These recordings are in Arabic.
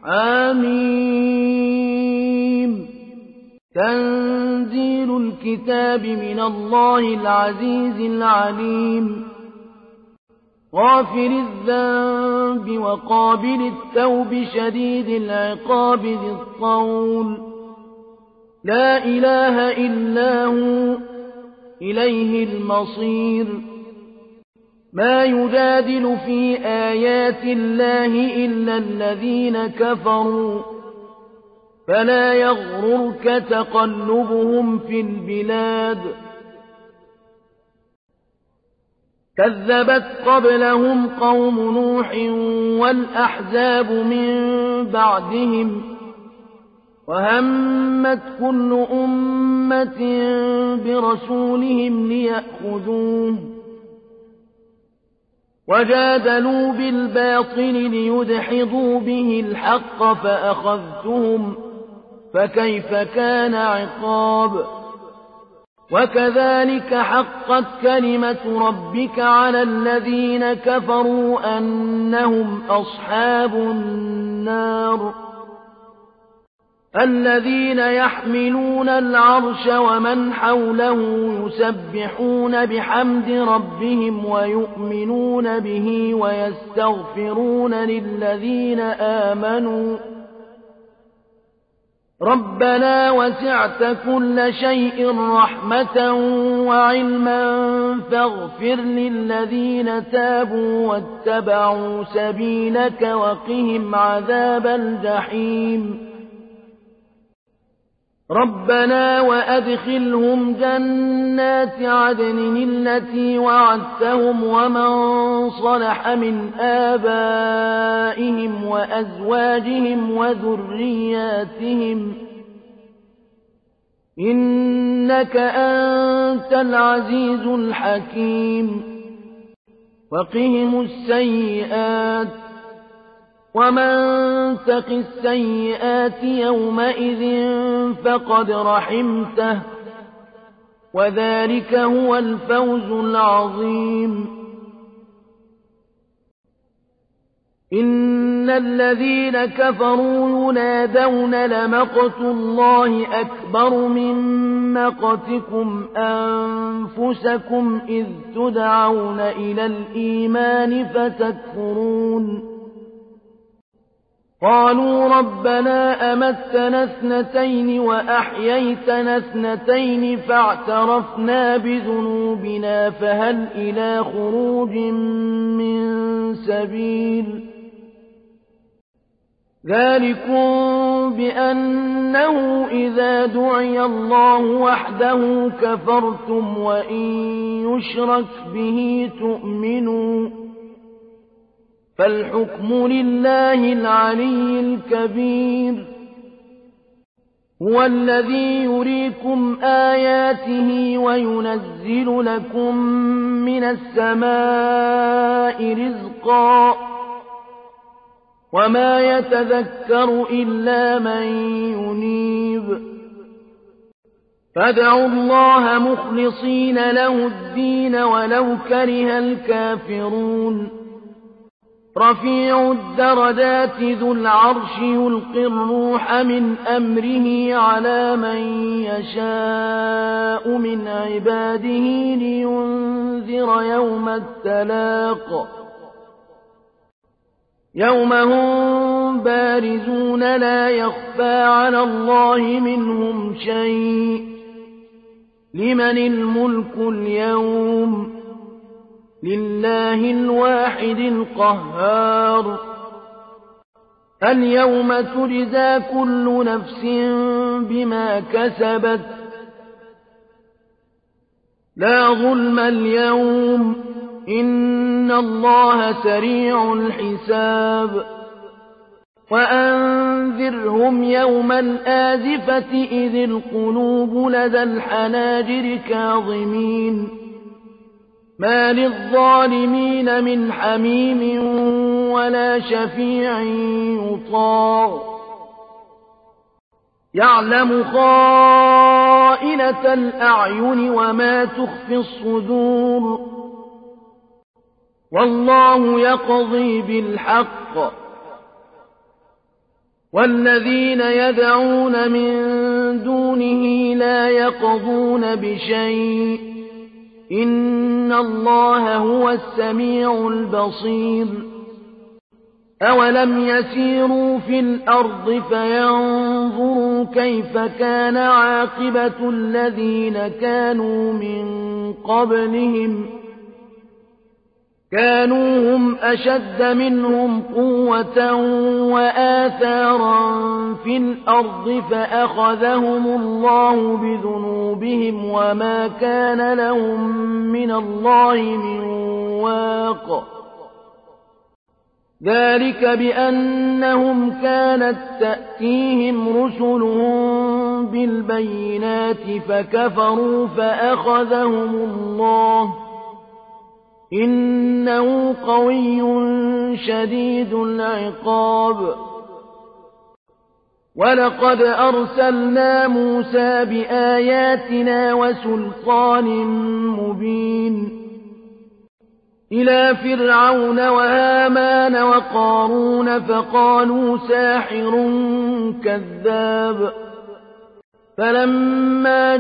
حميم تنزيل الكتاب من الله العزيز العليم غافر الذنب وقابل التوب شديد العقاب ذي الطول لا إله إلا هو إليه المصير ما يجادل في آيات الله إلا الذين كفروا فلا يغررك تقلبهم في البلاد كذبت قبلهم قوم نوح والأحزاب من بعدهم وهمت كل أمة برسولهم ليأخذوه وجادلوا بالباطل ليدحضوا به الحق فأخذتهم فكيف كان عقاب وكذلك حقت كلمة ربك على الذين كفروا أنهم أصحاب النار الذين يحملون العرش ومن حوله يسبحون بحمد ربهم ويؤمنون به ويستغفرون للذين آمنوا ربنا وسعت كل شيء رحمة وعلما فاغفر للذين تابوا واتبعوا سبيلك وقهم عذاب الجحيم ربنا وأدخلهم جنات عدن التي وعدتهم ومن صلح من آبائهم وأزواجهم وذرياتهم إنك أنت العزيز الحكيم وقهم السيئات ومن تق السيئات يومئذ فقد رحمته وذلك هو الفوز العظيم إن الذين كفروا ينادون لمقت الله أكبر من مقتكم أنفسكم إذ تدعون إلى الإيمان فتكفرون قالوا ربنا أمتنا اثنتين وأحييتنا اثنتين فاعترفنا بذنوبنا فهل إلى خروج من سبيل ذلكم بأنه إذا دعي الله وحده كفرتم وإن يشرك به تؤمنوا فالحكم لله العلي الكبير هو الذي يريكم آياته وينزل لكم من السماء رزقا وما يتذكر إلا من ينيب فادعوا الله مخلصين له الدين ولو كره الكافرون رفيع الدرجات ذو العرش يلقي الروح من أمره على من يشاء من عباده لينذر يوم التلاق يوم هم بارزون لا يخفى على الله منهم شيء لمن الملك اليوم لله الواحد القهار اليوم تجزى كل نفس بما كسبت لا ظلم اليوم إن الله سريع الحساب وأنذرهم يوم الآزفة إذ القلوب لدى الحناجر كاظمين ما للظالمين من حميم ولا شفيع يطاع يعلم خائنة الأعين وما تخفي الصدور والله يقضي بالحق والذين يدعون من دونه لا يقضون بشيء إن الله هو السميع البصير أولم يسيروا في الأرض فينظروا كيف كان عاقبة الذين كانوا من قبلهم كانوا هم أشد منهم قوة وآثارا في الأرض فأخذهم الله بذنوبهم وما كان لهم من الله من واق ذلك بأنهم كانت تأتيهم رسلهم بالبينات فكفروا فأخذهم الله إنه قوي شديد العقاب ولقد أرسلنا موسى بآياتنا وسلطان مبين إلى فرعون وهامان وقارون فقالوا ساحر كذاب فلما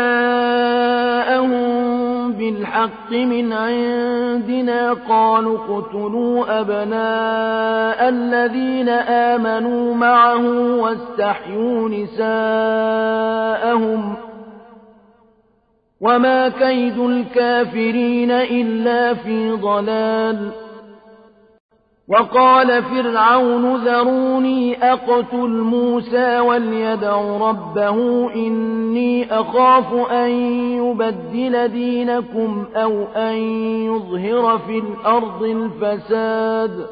جاءهم بالحق من عندنا قالوا اقتلوا أبناء الذين آمنوا معه واستحيوا نساءهم وما كيد الكافرين إلا في ضلال وقال فرعون ذروني أقتل موسى وليدع ربه إني أخاف أن يبدل دينكم أو أن يظهر في الأرض الفساد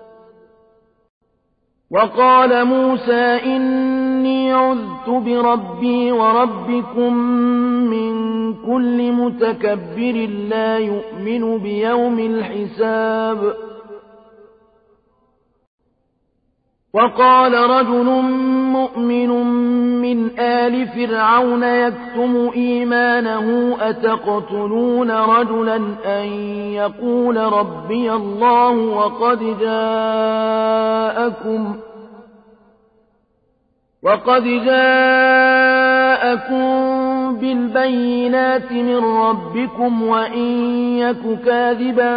وقال موسى إني عذت بربي وربكم من كل متكبر لا يؤمن بيوم الحساب وقال رجل مؤمن من آل فرعون يكتم إيمانه أتقتلون رجلا أن يقول ربي الله وقد جاءكم بالبينات من ربكم وإن يك كاذبا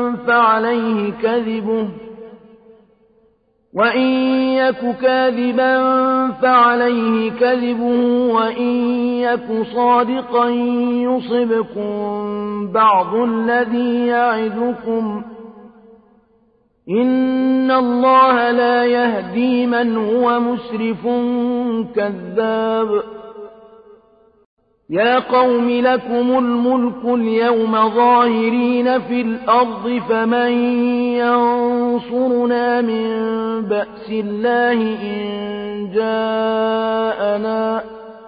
فعليه كذبه وإن يك صادقا يصبكم بعض الذي يعدكم إن الله لا يهدي من هو مسرف كذاب يا قوم لكم الملك اليوم ظاهرين في الأرض فمن ينصرنا من بأس الله إن جاءنا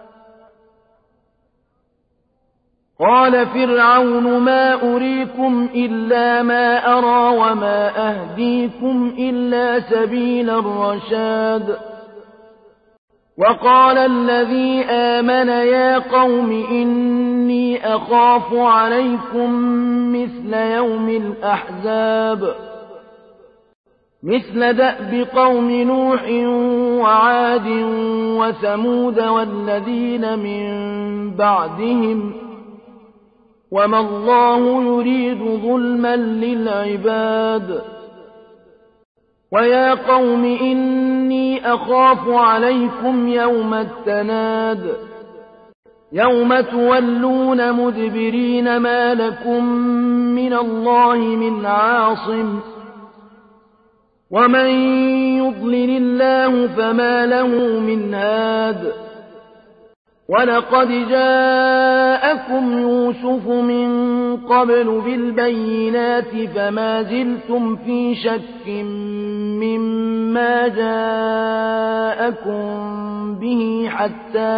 قال فرعون ما أريكم إلا ما أرى وما أهديكم إلا سبيل الرشاد وقال الذي آمن يا قوم إني أخاف عليكم مثل يوم الأحزاب مثل دأب قوم نوح وعاد وثمود والذين من بعدهم وما الله يريد ظلما للعباد ويا قوم إني أخاف عليكم يوم التناد يوم تولون مدبرين ما لكم من الله من عاصم ومن يضلل الله فما له من هاد ولقد جاءكم يوسف من قبل بالبينات فما زلتم في شك مما جاءكم به حتى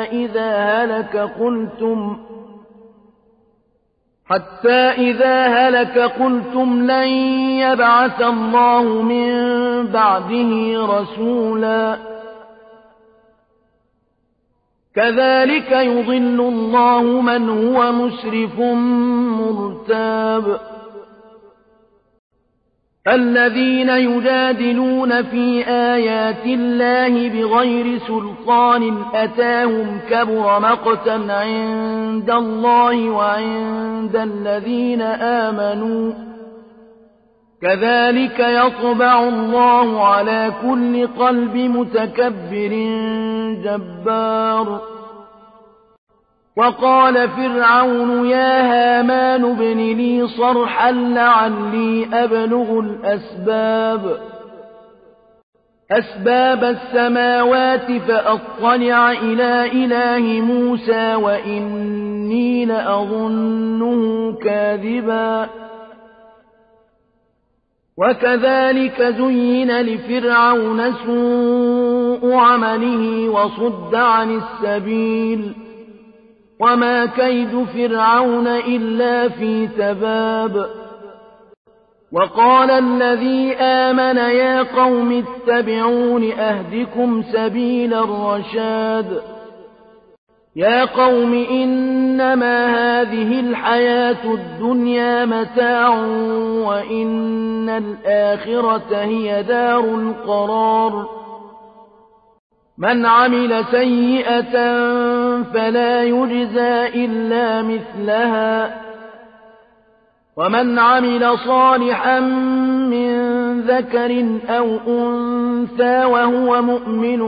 إذا هلك قلتم لن يبعث الله من بعده رسولا كذلك يضل الله من هو مسرف مرتاب الذين يجادلون في آيات الله بغير سلطان أتاهم كبر مقتا عند الله وعند الذين آمنوا كذلك يطبع الله على كل قلب متكبر جبار. وقال فرعون يا هامان ابن لي صرحا لعلي أبلغ أسباب السماوات فأطلع إلى إله موسى وإني لأظنه كاذبا. وكذلك زين لفرعون سوء عمله وصد عن السبيل وما كيد فرعون إلا في تباب. وقال الذي آمن يا قوم اتبعون أهدكم سبيل الرشاد. يا قوم إنما هذه الحياة الدنيا متاع وإن الآخرة هي دار القرار. من عمل سيئة فلا يجزى إلا مثلها ومن عمل صالحا من ذكر أو أنثى وهو مؤمن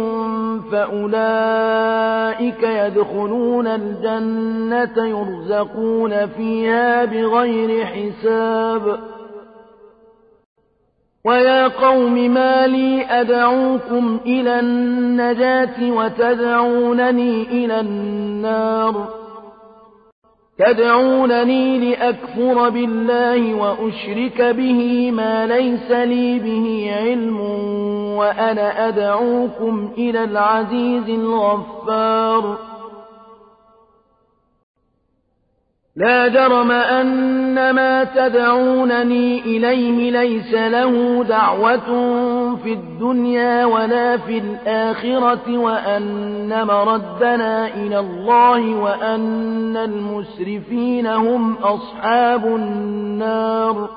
فأولئك يدخلون الجنة يرزقون فيها بغير حساب. ويا قوم ما لي أدعوكم إلى النجاة وتدعونني إلى النار تدعونني لأكفر بالله وأشرك به ما ليس لي به علم وأنا أدعوكم إلى العزيز الغفار. لا جرم أن ما تدعونني إليه ليس له دعوة في الدنيا ولا في الآخرة وأن مردنا إلى الله وأن المسرفين هم أصحاب النار.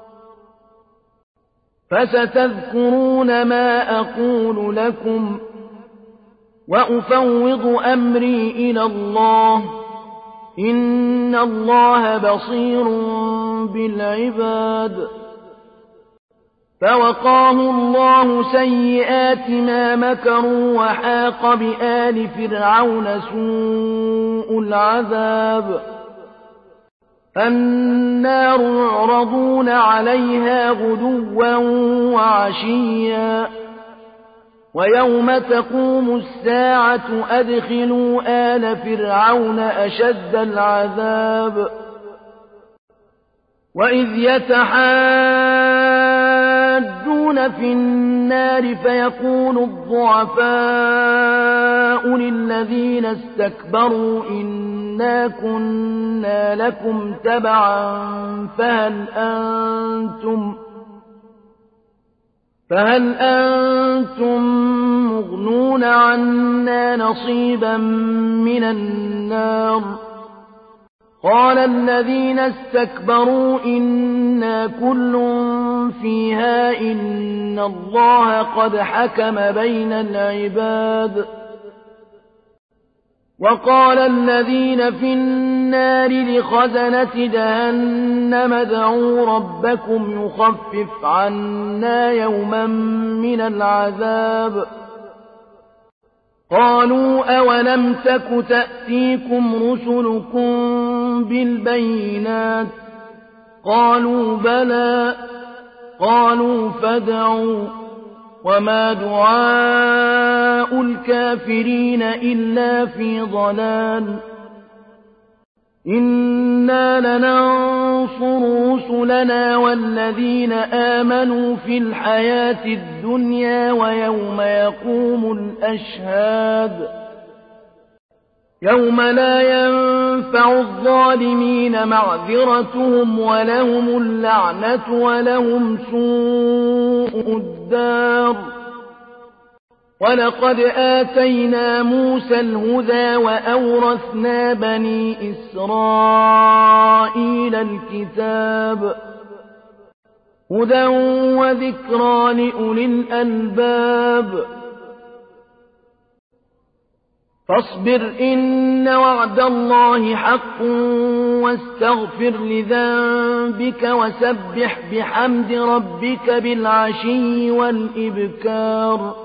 فستذكرون ما أقول لكم وأفوض أمري إلى الله إن الله بصير بالعباد. فوقاه الله سيئات ما مكروا وحاق بآل فرعون سوء العذاب. النار يعرضون عليها غدوا وعشيا ويوم تقوم الساعة أدخلوا آل فرعون أشد العذاب. وإذ يتحاجون في النار فيقول الضعفاء للذين استكبروا إنا كنا لكم تبعا فهل أنتم مغنون عنا نصيبا من النار. قال الذين استكبروا إنا كل فيها إن الله قد حكم بين العباد. وقال الذين في النار لخزنة جهنم ادعوا ربكم يخفف عنا يوما من العذاب. قالوا أولم تك تأتيكم رسلكم بالبينات قالوا بلى قالوا فادعوا وما دعاء الكافرين إلا في ضلال. إنا لننصر رسلنا والذين آمنوا في الحياة الدنيا ويوم يقوم الأشهاد. يوم لا ينفع الظالمين معذرتهم ولهم اللعنة ولهم سوء الدار. ولقد آتينا موسى الهدى وأورثنا بني إسرائيل الكتاب. هدى وذكرى لأولي الألباب فاصبر إن وعد الله حق واستغفر لذنبك وسبح بحمد ربك بالعشي والإبكار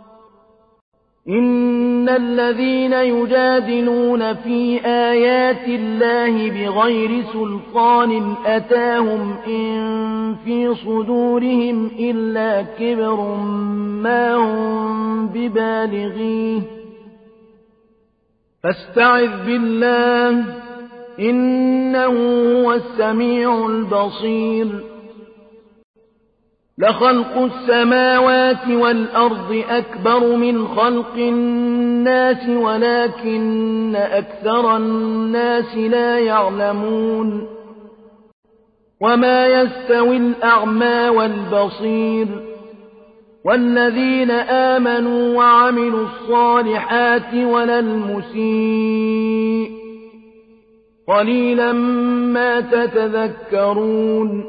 إن الذين يجادلون في آيات الله بغير سلطان أتاهم إن في صدورهم إلا كبر ما هم ببالغيه فاستعذ بالله إنه هو السميع البصير لخلق السماوات والأرض أكبر من خلق الناس ولكن أكثر الناس لا يعلمون وما يستوي الأعمى والبصير والذين آمنوا وعملوا الصالحات ولا المسيء قليلا ما تتذكرون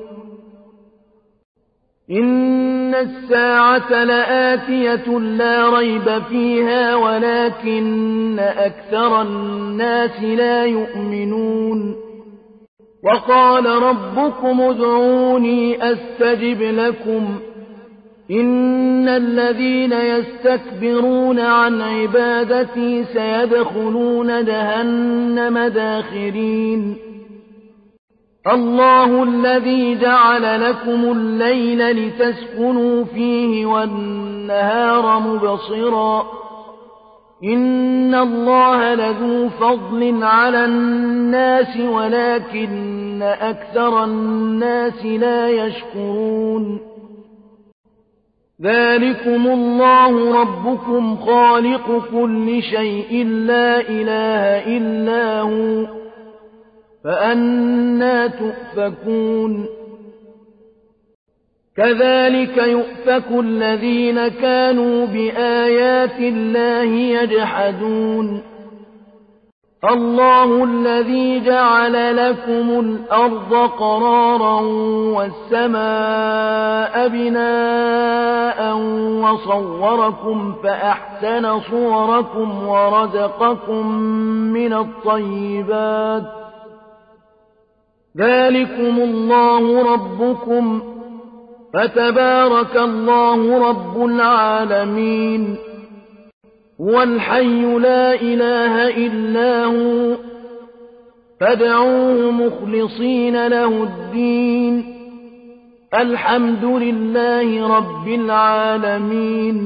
إن الساعة لآتية لا ريب فيها ولكن أكثر الناس لا يؤمنون وقال ربكم ادعوني أستجب لكم إن الذين يستكبرون عن عبادتي سيدخلون جهنم داخرين الله الذي جعل لكم الليل لتسكنوا فيه والنهار مبصرا إن الله لذو فضل على الناس ولكن أكثر الناس لا يشكرون ذلكم الله ربكم خالق كل شيء لا إله إلا هو فأنى تؤفكون كذلك يؤفك الذين كانوا بآيات الله يجحدون الله الذي جعل لكم الأرض قرارا والسماء بناء وصوركم فأحسن صوركم ورزقكم من الطيبات ذلكم الله ربكم فتبارك الله رب العالمين هو الحي لا إله إلا هو فادعوه مخلصين له الدين الحمد لله رب العالمين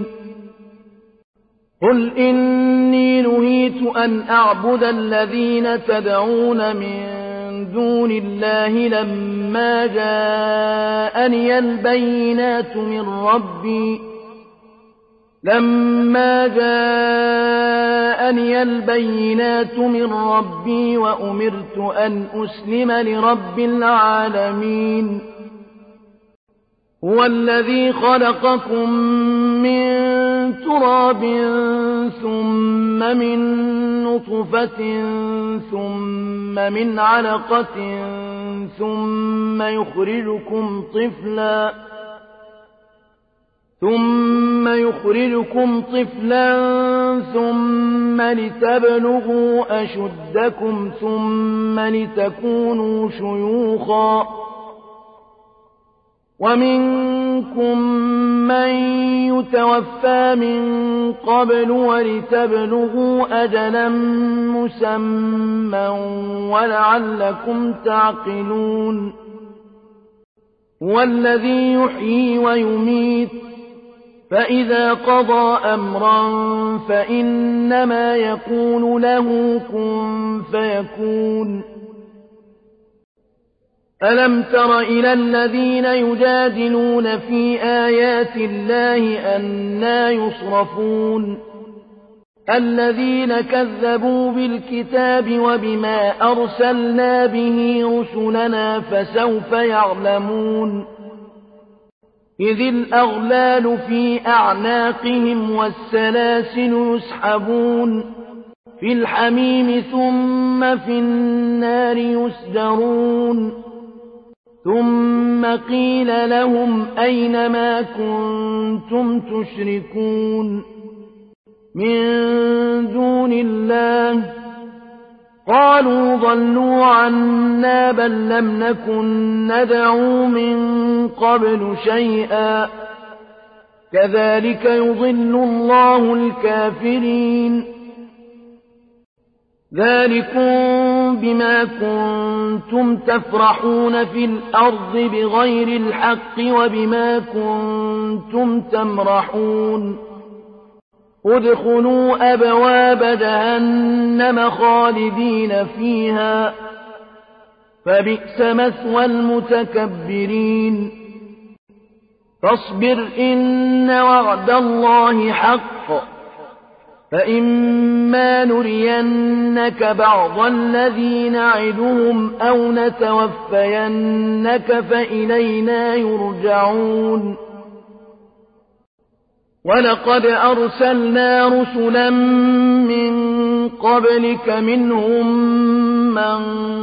قل إني نهيت أن أعبد الذين تدعون من دون الله لما جاءني البينات من ربي وأمرت أن أسلم لرب العالمين هو الذي خلقكم من تراب ثم من نطفة ثم من علقة ثم يخرجكم طفلا ثم لتبلغوا أشدكم ثم لتكونوا شيوخا ومنكم من يتوفى من قبل ولتبلغوا أجلا مسمى ولعلكم تعقلون هو الذي يحيي ويميت فإذا قضى أمرا فإنما يقول له كن فيكون ألم تر إلى الذين يجادلون في آيات الله أنى يصرفون الذين كذبوا بالكتاب وبما أرسلنا به رسلنا فسوف يعلمون إذ الأغلال في أعناقهم والسلاسل يسحبون في الحميم ثم في النار يسجرون ثم قيل لهم أين ما كنتم تشركون من دون الله قالوا ضلوا عنا بل لم نكن ندعو من قبل شيئا كذلك يضل الله الكافرين ذلكم بما كنتم تفرحون في الأرض بغير الحق وبما كنتم تمرحون ادخلوا أبواب جهنم خالدين فيها فبئس مثوى المتكبرين فاصبر إن وعد الله حق فإما نرينك بعض الذي نعدهم أو نتوفينك فإلينا يرجعون ولقد أرسلنا رسلا من قبلك منهم من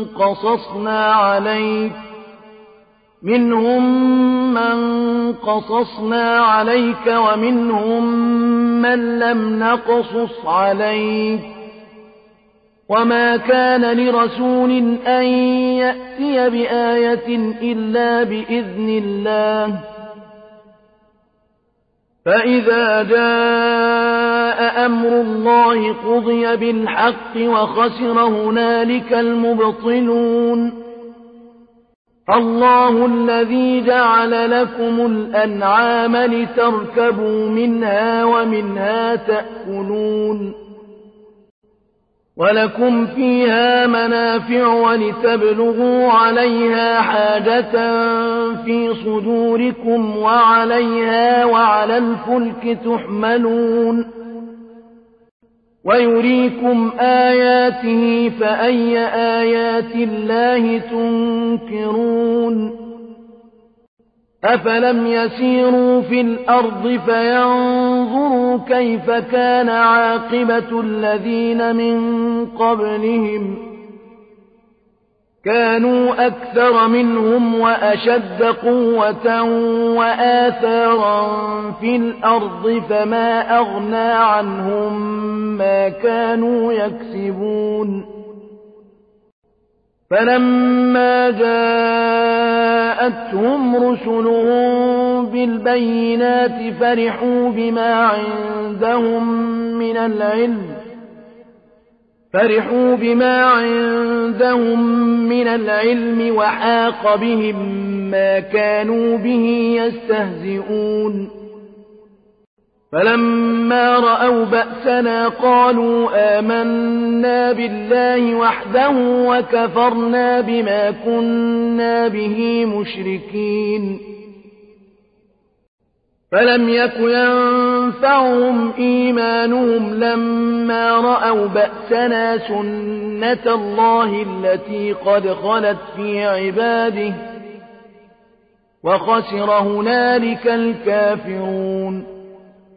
قصصنا عليك ومنهم من لم نقصص عليك وما كان لرسول أن يأتي بآية إلا بإذن الله فإذا جاء أمر الله قضي بالحق وخسر هنالك المبطلون الله الذي جعل لكم الأنعام لتركبوا منها ومنها تأكلون ولكم فيها منافع ولتبلغوا عليها حاجة في صدوركم وعليها وعلى الفلك تحملون ويريكم آياته فأي آيات الله تنكرون أفلم يسيروا في الأرض فينظروا كيف كان عاقبة الذين من قبلهم كانوا أكثر منهم وأشد قوة وآثارا في الأرض فما أغنى عنهم ما كانوا يكسبون فلما جاءتهم رسلهم بالبينات فرحوا بما عندهم من العلم وحاق بهم ما كانوا به يستهزئون فلما رأوا بأسنا قالوا آمنا بالله وحده وكفرنا بما كنا به مشركين فلم يك ينفعهم إيمانهم لما رأوا بأسنا سنة الله التي قد خلت في عباده وخسر هنالك الكافرون